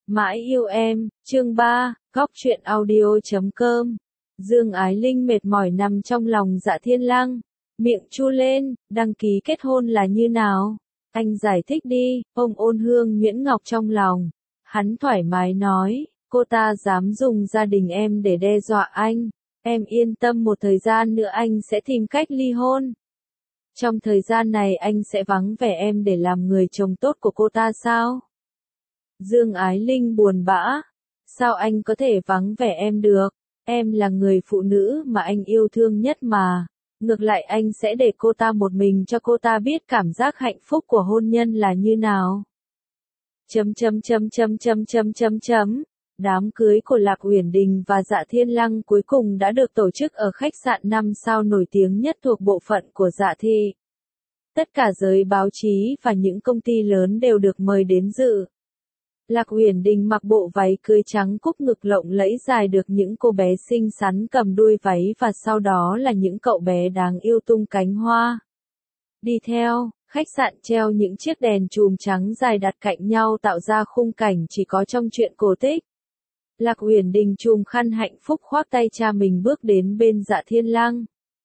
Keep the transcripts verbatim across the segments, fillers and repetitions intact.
Mãi yêu em, chương ba, góc truyện audio.com. Dương Ái Linh mệt mỏi nằm trong lòng Dạ Thiên Lăng, miệng chu lên, đăng ký kết hôn là như nào? Anh giải thích đi, ông ôn hương nhuyễn ngọc trong lòng. Hắn thoải mái nói, cô ta dám dùng gia đình em để đe dọa anh. Em yên tâm, một thời gian nữa anh sẽ tìm cách ly hôn. Trong thời gian này anh sẽ vắng vẻ em để làm người chồng tốt của cô ta sao? Dương Ái Linh buồn bã. Sao anh có thể vắng vẻ em được? Em là người phụ nữ mà anh yêu thương nhất mà. Ngược lại anh sẽ để cô ta một mình cho cô ta biết cảm giác hạnh phúc của hôn nhân là như nào. Chấm chấm chấm chấm chấm chấm chấm chấm. Đám cưới của Lạc Uyển Đình và Dạ Thiên Lăng cuối cùng đã được tổ chức ở khách sạn năm sao nổi tiếng nhất thuộc bộ phận của Dạ Thị. Tất cả giới báo chí và những công ty lớn đều được mời đến dự. Lạc Uyển Đình mặc bộ váy cưới trắng cúc ngực lộng lẫy dài được những cô bé xinh xắn cầm đuôi váy và sau đó là những cậu bé đáng yêu tung cánh hoa. Đi theo, khách sạn treo những chiếc đèn chùm trắng dài đặt cạnh nhau tạo ra khung cảnh chỉ có trong truyện cổ tích. Lạc Uyển Đình chùm khăn hạnh phúc khoác tay cha mình bước đến bên Dạ Thiên Lăng.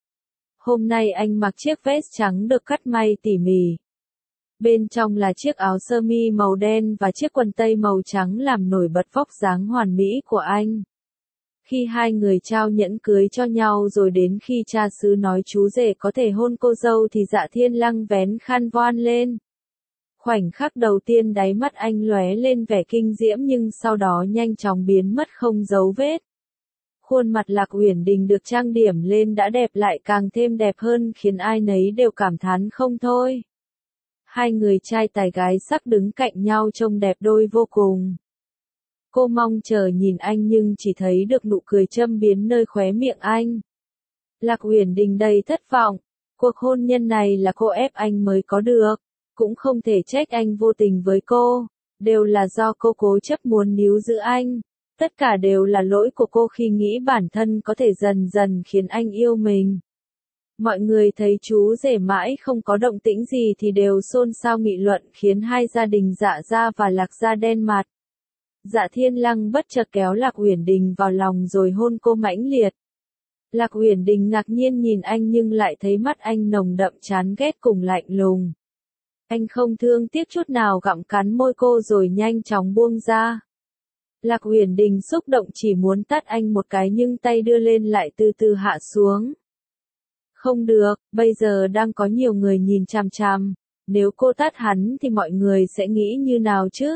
Hôm nay anh mặc chiếc vest trắng được cắt may tỉ mỉ. Bên trong là chiếc áo sơ mi màu đen và chiếc quần tây màu trắng làm nổi bật vóc dáng hoàn mỹ của anh. Khi hai người trao nhẫn cưới cho nhau rồi đến khi cha xứ nói chú rể có thể hôn cô dâu thì Dạ Thiên Lăng vén khăn voan lên. Khoảnh khắc đầu tiên đáy mắt anh lóe lên vẻ kinh diễm nhưng sau đó nhanh chóng biến mất không dấu vết. Khuôn mặt Lạc Uyển Đình được trang điểm lên đã đẹp lại càng thêm đẹp hơn khiến ai nấy đều cảm thán không thôi. Hai người trai tài gái sắc đứng cạnh nhau trông đẹp đôi vô cùng. Cô mong chờ nhìn anh nhưng chỉ thấy được nụ cười châm biếm nơi khóe miệng anh. Lạc Uyển Đình đầy thất vọng. Cuộc hôn nhân này là cô ép anh mới có được. Cũng không thể trách anh vô tình với cô. Đều là do cô cố chấp muốn níu giữ anh. Tất cả đều là lỗi của cô khi nghĩ bản thân có thể dần dần khiến anh yêu mình. Mọi người thấy chú rể mãi không có động tĩnh gì thì đều xôn xao nghị luận khiến hai gia đình Dạ gia và Lạc gia đen mặt. Dạ Thiên Lăng bất chợt kéo Lạc Uyển Đình vào lòng rồi hôn cô mãnh liệt. Lạc Uyển Đình ngạc nhiên nhìn anh nhưng lại thấy mắt anh nồng đậm chán ghét cùng lạnh lùng. Anh không thương tiếc chút nào gặm cắn môi cô rồi nhanh chóng buông ra. Lạc Uyển Đình xúc động chỉ muốn tát anh một cái nhưng tay đưa lên lại từ từ hạ xuống. Không được, bây giờ đang có nhiều người nhìn chằm chằm. Nếu cô tát hắn thì mọi người sẽ nghĩ như nào chứ?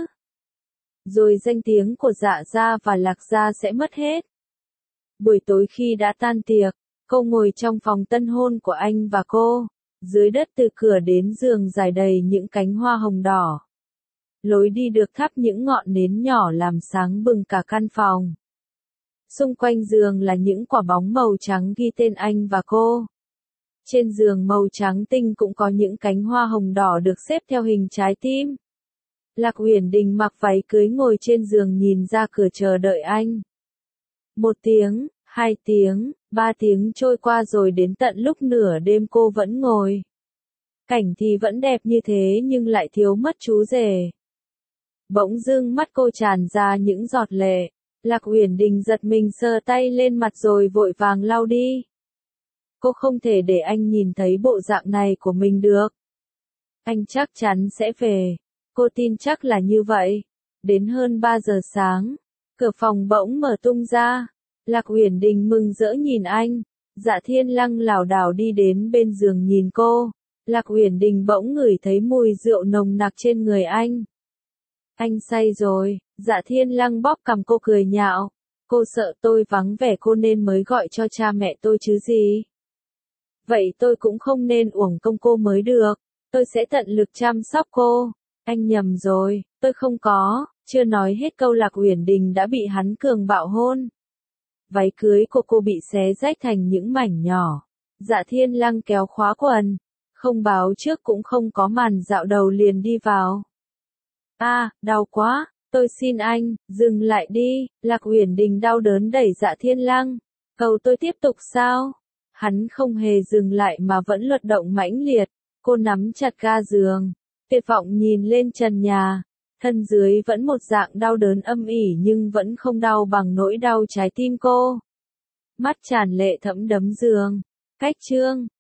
Rồi danh tiếng của Dạ gia và Lạc gia sẽ mất hết. Buổi tối khi đã tan tiệc, cô ngồi trong phòng tân hôn của anh và cô. Dưới đất từ cửa đến giường dài đầy những cánh hoa hồng đỏ. Lối đi được thắp những ngọn nến nhỏ làm sáng bừng cả căn phòng. Xung quanh giường là những quả bóng màu trắng ghi tên anh và cô. Trên giường màu trắng tinh cũng có những cánh hoa hồng đỏ được xếp theo hình trái tim. Lạc Uyển Đình mặc váy cưới ngồi trên giường nhìn ra cửa chờ đợi anh. Một tiếng, hai tiếng, ba tiếng trôi qua rồi đến tận lúc nửa đêm cô vẫn ngồi. Cảnh thì vẫn đẹp như thế nhưng lại thiếu mất chú rể. Bỗng dưng mắt cô tràn ra những giọt lệ. Lạc Uyển Đình giật mình sờ tay lên mặt rồi vội vàng lau đi. Cô không thể để anh nhìn thấy bộ dạng này của mình được. Anh chắc chắn sẽ về. Cô tin chắc là như vậy. Đến hơn ba giờ sáng, cửa phòng bỗng mở tung ra. Lạc Uyển Đình mừng rỡ nhìn anh. Dạ Thiên Lăng lảo đảo đi đến bên giường nhìn cô. Lạc Uyển Đình bỗng ngửi thấy mùi rượu nồng nặc trên người anh. Anh say rồi. Dạ Thiên Lăng bóp cằm cô cười nhạo. Cô sợ tôi vắng vẻ cô nên mới gọi cho cha mẹ tôi chứ gì. Vậy tôi cũng không nên uổng công cô mới được. Tôi sẽ tận lực chăm sóc cô. Anh nhầm rồi, tôi không có. Chưa nói hết câu Lạc Uyển Đình đã bị hắn cường bạo hôn. Váy cưới của cô bị xé rách thành những mảnh nhỏ. Dạ Thiên Lăng kéo khóa quần. Không báo trước cũng không có màn dạo đầu liền đi vào. À, đau quá, tôi xin anh, dừng lại đi. Lạc Uyển Đình đau đớn đẩy Dạ Thiên Lăng. Cầu tôi tiếp tục sao? Hắn không hề dừng lại mà vẫn luật động mãnh liệt. Cô nắm chặt ga giường. Tuyệt vọng nhìn lên trần nhà. Thân dưới vẫn một dạng đau đớn âm ỉ nhưng vẫn không đau bằng nỗi đau trái tim cô. Mắt tràn lệ thẫm đấm giường. Cách chương